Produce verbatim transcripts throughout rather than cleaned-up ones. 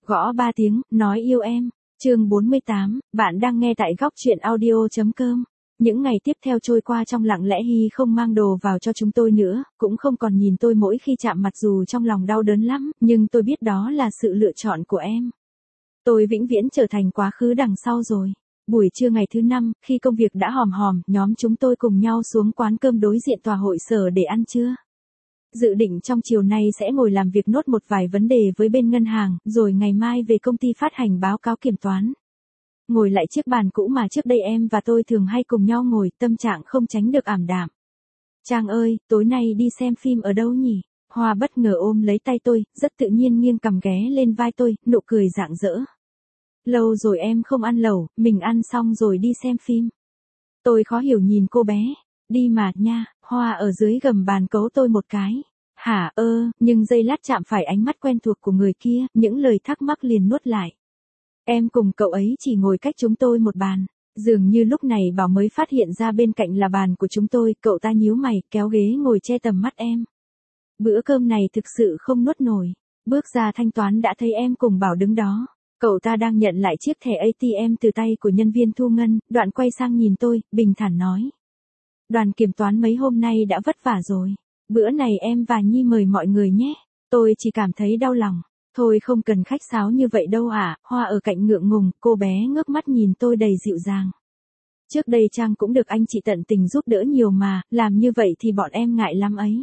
Gõ ba tiếng, nói yêu em. Chương bốn mươi tám, bạn đang nghe tại góc truyện audio.com. Những ngày tiếp theo trôi qua trong lặng lẽ. Hy không mang đồ vào cho chúng tôi nữa, cũng không còn nhìn tôi mỗi khi chạm mặt dù trong lòng đau đớn lắm, nhưng tôi biết đó là sự lựa chọn của em. Tôi vĩnh viễn trở thành quá khứ đằng sau rồi. Buổi trưa ngày thứ năm, khi công việc đã hòm hòm, nhóm chúng tôi cùng nhau xuống quán cơm đối diện tòa hội sở để ăn trưa. Dự định trong chiều nay sẽ ngồi làm việc nốt một vài vấn đề với bên ngân hàng, rồi ngày mai về công ty phát hành báo cáo kiểm toán. Ngồi lại chiếc bàn cũ mà trước đây em và tôi thường hay cùng nhau ngồi, tâm trạng không tránh được ảm đạm. Trang ơi, tối nay đi xem phim ở đâu nhỉ? Hoa bất ngờ ôm lấy tay tôi, rất tự nhiên nghiêng cằm ghé lên vai tôi, nụ cười rạng rỡ. Lâu rồi em không ăn lẩu, mình ăn xong rồi đi xem phim. Tôi khó hiểu nhìn cô bé. Đi mà, nha. Hoa ở dưới gầm bàn cấu tôi một cái. Hả, ơ, nhưng giây lát chạm phải ánh mắt quen thuộc của người kia, những lời thắc mắc liền nuốt lại. Em cùng cậu ấy chỉ ngồi cách chúng tôi một bàn. Dường như lúc này Bảo mới phát hiện ra bên cạnh là bàn của chúng tôi, cậu ta nhíu mày, kéo ghế ngồi che tầm mắt em. Bữa cơm này thực sự không nuốt nổi. Bước ra thanh toán đã thấy em cùng Bảo đứng đó. Cậu ta đang nhận lại chiếc thẻ a tê em từ tay của nhân viên thu ngân, đoạn quay sang nhìn tôi, bình thản nói. Đoàn kiểm toán mấy hôm nay đã vất vả rồi. Bữa này em và Nhi mời mọi người nhé. Tôi chỉ cảm thấy đau lòng. Thôi không cần khách sáo như vậy đâu ạ. Hoa ở cạnh ngượng ngùng, cô bé ngước mắt nhìn tôi đầy dịu dàng. Trước đây Trang cũng được anh chị tận tình giúp đỡ nhiều mà, làm như vậy thì bọn em ngại lắm ấy.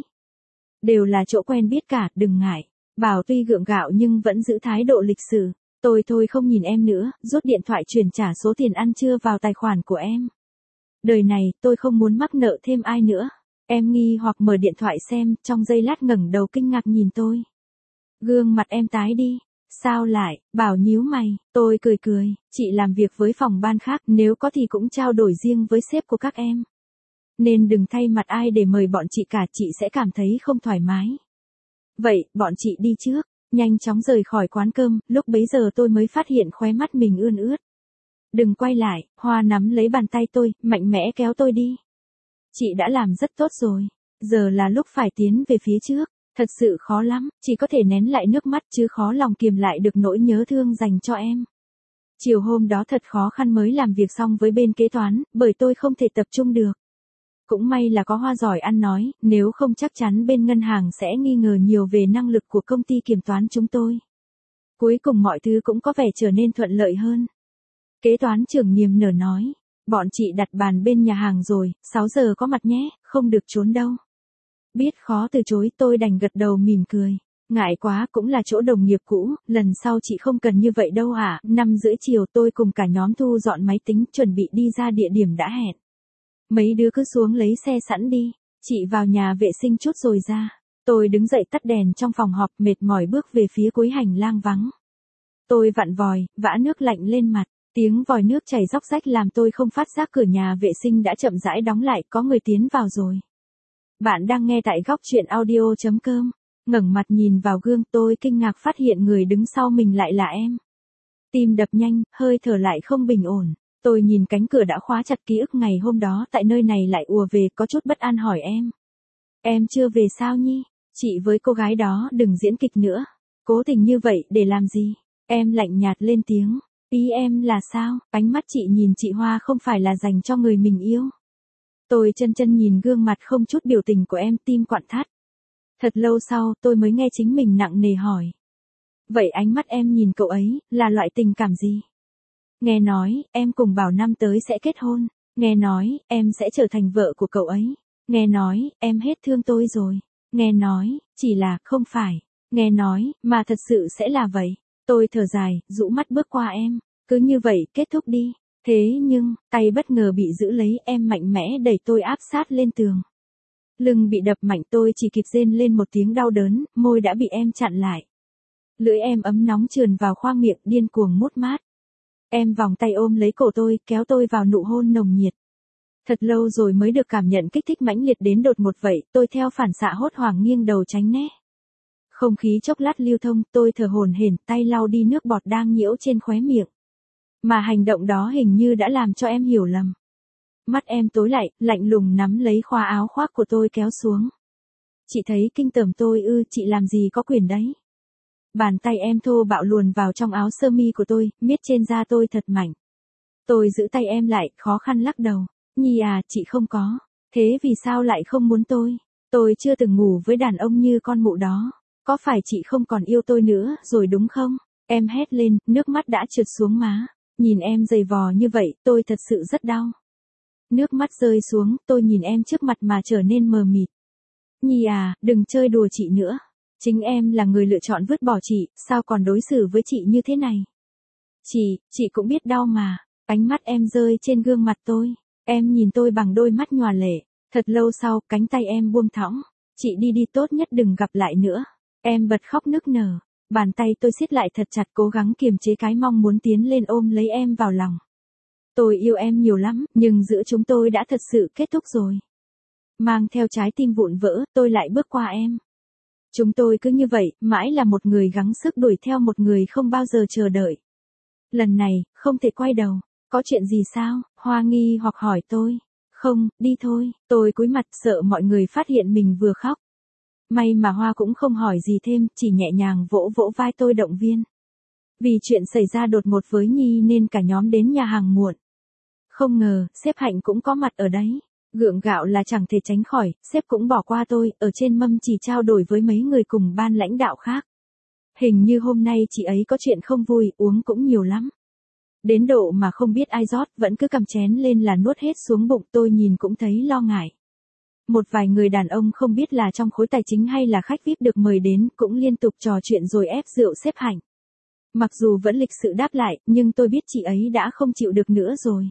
Đều là chỗ quen biết cả, đừng ngại. Bảo tuy gượng gạo nhưng vẫn giữ thái độ lịch sự. Tôi thôi không nhìn em nữa, rút điện thoại chuyển trả số tiền ăn trưa vào tài khoản của em. Đời này, tôi không muốn mắc nợ thêm ai nữa. Em nghi hoặc mở điện thoại xem, trong giây lát ngẩng đầu kinh ngạc nhìn tôi. Gương mặt em tái đi. Sao lại, Bảo nhíu mày, tôi cười cười, chị làm việc với phòng ban khác, nếu có thì cũng trao đổi riêng với sếp của các em. Nên đừng thay mặt ai để mời bọn chị cả, chị sẽ cảm thấy không thoải mái. Vậy, bọn chị đi trước. Nhanh chóng rời khỏi quán cơm, lúc bấy giờ tôi mới phát hiện khóe mắt mình ươn ướt. Đừng quay lại, Hoa nắm lấy bàn tay tôi, mạnh mẽ kéo tôi đi. Chị đã làm rất tốt rồi, giờ là lúc phải tiến về phía trước, thật sự khó lắm, chỉ có thể nén lại nước mắt chứ khó lòng kiềm lại được nỗi nhớ thương dành cho em. Chiều hôm đó thật khó khăn mới làm việc xong với bên kế toán, bởi tôi không thể tập trung được. Cũng may là có Hoa giỏi ăn nói, nếu không chắc chắn bên ngân hàng sẽ nghi ngờ nhiều về năng lực của công ty kiểm toán chúng tôi. Cuối cùng mọi thứ cũng có vẻ trở nên thuận lợi hơn. Kế toán trưởng niềm nở nói, bọn chị đặt bàn bên nhà hàng rồi, sáu giờ có mặt nhé, không được trốn đâu. Biết khó từ chối tôi đành gật đầu mỉm cười. Ngại quá cũng là chỗ đồng nghiệp cũ, lần sau chị không cần như vậy đâu ạ. À. Năm rưỡi chiều tôi cùng cả nhóm thu dọn máy tính chuẩn bị đi ra địa điểm đã hẹn. Mấy đứa cứ xuống lấy xe sẵn đi, chị vào nhà vệ sinh chút rồi ra. Tôi đứng dậy tắt đèn trong phòng họp mệt mỏi bước về phía cuối hành lang vắng. Tôi vặn vòi, vã nước lạnh lên mặt, tiếng vòi nước chảy róc rách làm tôi không phát giác cửa nhà vệ sinh đã chậm rãi đóng lại, có người tiến vào rồi. Bạn đang nghe tại góc truyện audio.com, ngẩng mặt nhìn vào gương tôi kinh ngạc phát hiện người đứng sau mình lại là em. Tim đập nhanh, hơi thở lại không bình ổn. Tôi nhìn cánh cửa đã khóa chặt, ký ức ngày hôm đó tại nơi này lại ùa về, có chút bất an hỏi em. Em chưa về sao Nhi? Chị với cô gái đó đừng diễn kịch nữa. Cố tình như vậy để làm gì? Em lạnh nhạt lên tiếng. Ý em là sao? Ánh mắt chị nhìn chị Hoa không phải là dành cho người mình yêu. Tôi chân chân nhìn gương mặt không chút biểu tình của em, tim quặn thắt. Thật lâu sau tôi mới nghe chính mình nặng nề hỏi. Vậy ánh mắt em nhìn cậu ấy, là loại tình cảm gì? Nghe nói, em cùng Bảo năm tới sẽ kết hôn. Nghe nói, em sẽ trở thành vợ của cậu ấy. Nghe nói, em hết thương tôi rồi. Nghe nói, chỉ là, không phải. Nghe nói, mà thật sự sẽ là vậy. Tôi thở dài, rũ mắt bước qua em. Cứ như vậy, kết thúc đi. Thế nhưng, tay bất ngờ bị giữ lấy, em mạnh mẽ đẩy tôi áp sát lên tường. Lưng bị đập mạnh, tôi chỉ kịp rên lên một tiếng đau đớn, môi đã bị em chặn lại. Lưỡi em ấm nóng trườn vào khoang miệng, điên cuồng mút mát. Em vòng tay ôm lấy cổ tôi, kéo tôi vào nụ hôn nồng nhiệt. Thật lâu rồi mới được cảm nhận kích thích mãnh liệt đến đột ngột vậy, tôi theo phản xạ hốt hoảng nghiêng đầu tránh né. Không khí chốc lát lưu thông, tôi thở hổn hển, tay lau đi nước bọt đang nhiễu trên khóe miệng. Mà hành động đó hình như đã làm cho em hiểu lầm. Mắt em tối lại, lạnh lùng nắm lấy khoa áo khoác của tôi kéo xuống. Chị thấy kinh tởm tôi ư, chị làm gì có quyền đấy. Bàn tay em thô bạo luồn vào trong áo sơ mi của tôi, miết trên da tôi thật mạnh. Tôi giữ tay em lại, khó khăn lắc đầu. Nhi à, chị không có. Thế vì sao lại không muốn tôi? Tôi chưa từng ngủ với đàn ông như con mụ đó. Có phải chị không còn yêu tôi nữa, rồi đúng không? Em hét lên, nước mắt đã trượt xuống má. Nhìn em giày vò như vậy, tôi thật sự rất đau. Nước mắt rơi xuống, tôi nhìn em trước mặt mà trở nên mờ mịt. Nhi à, đừng chơi đùa chị nữa. Chính em là người lựa chọn vứt bỏ chị, sao còn đối xử với chị như thế này? Chị, chị cũng biết đau mà. Ánh mắt em rơi trên gương mặt tôi. Em nhìn tôi bằng đôi mắt nhòa lệ. Thật lâu sau, cánh tay em buông thõng. Chị đi đi, tốt nhất đừng gặp lại nữa. Em bật khóc nức nở. Bàn tay tôi siết lại thật chặt, cố gắng kiềm chế cái mong muốn tiến lên ôm lấy em vào lòng. Tôi yêu em nhiều lắm, nhưng giữa chúng tôi đã thật sự kết thúc rồi. Mang theo trái tim vụn vỡ, tôi lại bước qua em. Chúng tôi cứ như vậy, mãi là một người gắng sức đuổi theo một người không bao giờ chờ đợi. Lần này, không thể quay đầu. Có chuyện gì sao? Hoa nghi hoặc hỏi tôi. Không, đi thôi. Tôi cúi mặt sợ mọi người phát hiện mình vừa khóc. May mà Hoa cũng không hỏi gì thêm, chỉ nhẹ nhàng vỗ vỗ vai tôi động viên. Vì chuyện xảy ra đột ngột với Nhi nên cả nhóm đến nhà hàng muộn. Không ngờ, sếp Hạnh cũng có mặt ở đấy. Gượng gạo là chẳng thể tránh khỏi, sếp cũng bỏ qua tôi, ở trên mâm chỉ trao đổi với mấy người cùng ban lãnh đạo khác. Hình như hôm nay chị ấy có chuyện không vui, uống cũng nhiều lắm. Đến độ mà không biết ai rót, vẫn cứ cầm chén lên là nuốt hết xuống bụng, tôi nhìn cũng thấy lo ngại. Một vài người đàn ông không biết là trong khối tài chính hay là khách vi ai pi được mời đến, cũng liên tục trò chuyện rồi ép rượu sếp Hạnh. Mặc dù vẫn lịch sự đáp lại, nhưng tôi biết chị ấy đã không chịu được nữa rồi.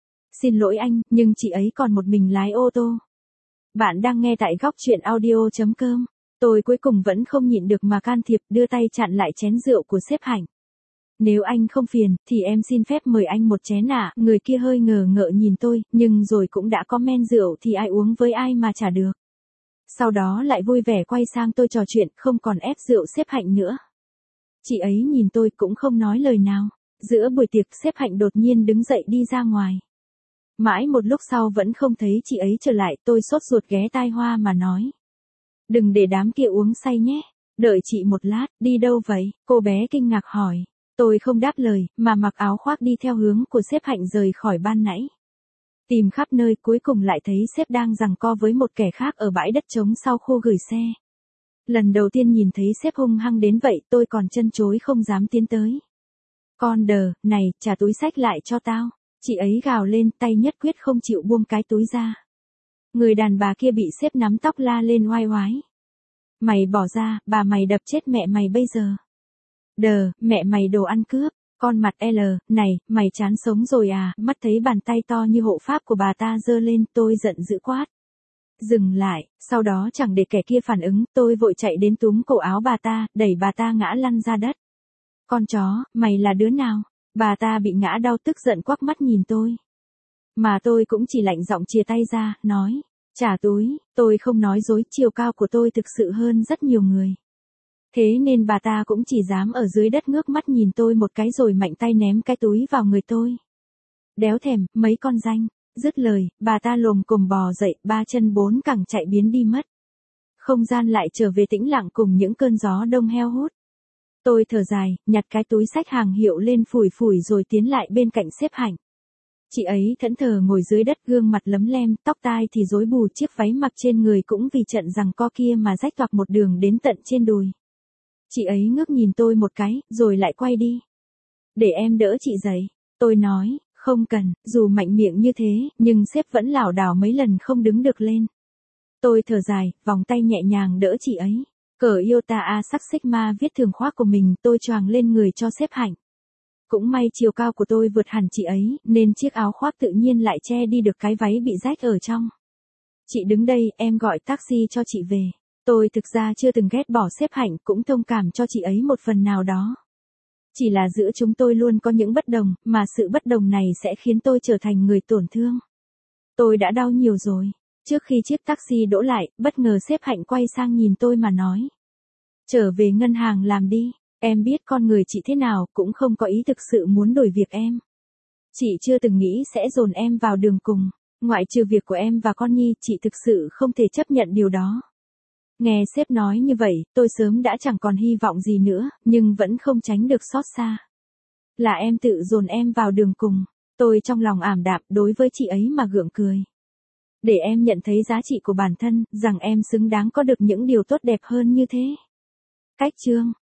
Xin lỗi anh, nhưng chị ấy còn một mình lái ô tô. Bạn đang nghe tại góc chuyện audio chấm com. Tôi cuối cùng vẫn không nhịn được mà can thiệp, đưa tay chặn lại chén rượu của sếp Hạnh. Nếu anh không phiền, thì em xin phép mời anh một chén ạ. À. Người kia hơi ngờ ngợ nhìn tôi, nhưng rồi cũng đã có men rượu thì ai uống với ai mà trả được. Sau đó lại vui vẻ quay sang tôi trò chuyện, không còn ép rượu sếp Hạnh nữa. Chị ấy nhìn tôi cũng không nói lời nào. Giữa buổi tiệc, sếp Hạnh đột nhiên đứng dậy đi ra ngoài. Mãi một lúc sau vẫn không thấy chị ấy trở lại, tôi sốt ruột ghé tai Hoa mà nói. Đừng để đám kia uống say nhé. Đợi chị một lát, đi đâu vậy? Cô bé kinh ngạc hỏi. Tôi không đáp lời, mà mặc áo khoác đi theo hướng của sếp Hạnh rời khỏi ban nãy. Tìm khắp nơi, cuối cùng lại thấy sếp đang giằng co với một kẻ khác ở bãi đất trống sau khu gửi xe. Lần đầu tiên nhìn thấy sếp hung hăng đến vậy, tôi còn chân chối không dám tiến tới. Con đờ, này, trả túi xách lại cho tao. Chị ấy gào lên, tay nhất quyết không chịu buông cái túi ra. Người đàn bà kia bị sếp nắm tóc la lên oai oái. Mày bỏ ra, bà mày đập chết mẹ mày bây giờ. Đờ, mẹ mày đồ ăn cướp. Con mặt L, này, mày chán sống rồi à? Mắt thấy bàn tay to như hộ pháp của bà ta giơ lên, tôi giận dữ quát. Dừng lại, sau đó chẳng để kẻ kia phản ứng, tôi vội chạy đến túm cổ áo bà ta, đẩy bà ta ngã lăn ra đất. Con chó, mày là đứa nào? Bà ta bị ngã đau tức giận quắc mắt nhìn tôi. Mà tôi cũng chỉ lạnh giọng chìa tay ra, nói. Trả túi, tôi không nói dối, chiều cao của tôi thực sự hơn rất nhiều người. Thế nên bà ta cũng chỉ dám ở dưới đất ngước mắt nhìn tôi một cái rồi mạnh tay ném cái túi vào người tôi. Đéo thèm, mấy con danh. Dứt lời, bà ta lồm cồm bò dậy, ba chân bốn cẳng chạy biến đi mất. Không gian lại trở về tĩnh lặng cùng những cơn gió đông heo hút. Tôi thở dài, nhặt cái túi xách hàng hiệu lên phủi phủi rồi tiến lại bên cạnh sếp Hạnh. Chị ấy thẫn thờ ngồi dưới đất, gương mặt lấm lem, tóc tai thì rối bù, chiếc váy mặc trên người cũng vì trận giằng co kia mà rách toạc một đường đến tận trên đùi. Chị ấy ngước nhìn tôi một cái, rồi lại quay đi. Để em đỡ chị dậy. Tôi nói, không cần, dù mạnh miệng như thế, nhưng sếp vẫn lảo đảo mấy lần không đứng được lên. Tôi thở dài, vòng tay nhẹ nhàng đỡ chị ấy. Cờ Iota A sắc Sigma viết thường khoác của mình, tôi choàng lên người cho sếp Hạnh. Cũng may chiều cao của tôi vượt hẳn chị ấy, nên chiếc áo khoác tự nhiên lại che đi được cái váy bị rách ở trong. Chị đứng đây, em gọi taxi cho chị về. Tôi thực ra chưa từng ghét bỏ sếp Hạnh, cũng thông cảm cho chị ấy một phần nào đó. Chỉ là giữa chúng tôi luôn có những bất đồng, mà sự bất đồng này sẽ khiến tôi trở thành người tổn thương. Tôi đã đau nhiều rồi. Trước khi chiếc taxi đỗ lại, bất ngờ sếp Hạnh quay sang nhìn tôi mà nói. Trở về ngân hàng làm đi, em biết con người chị thế nào, cũng không có ý thực sự muốn đổi việc em. Chị chưa từng nghĩ sẽ dồn em vào đường cùng, ngoại trừ việc của em và con Nhi, chị thực sự không thể chấp nhận điều đó. Nghe sếp nói như vậy, tôi sớm đã chẳng còn hy vọng gì nữa, nhưng vẫn không tránh được xót xa. Là em tự dồn em vào đường cùng, tôi trong lòng ảm đạm đối với chị ấy mà gượng cười. Để em nhận thấy giá trị của bản thân, rằng em xứng đáng có được những điều tốt đẹp hơn như thế. Cách chương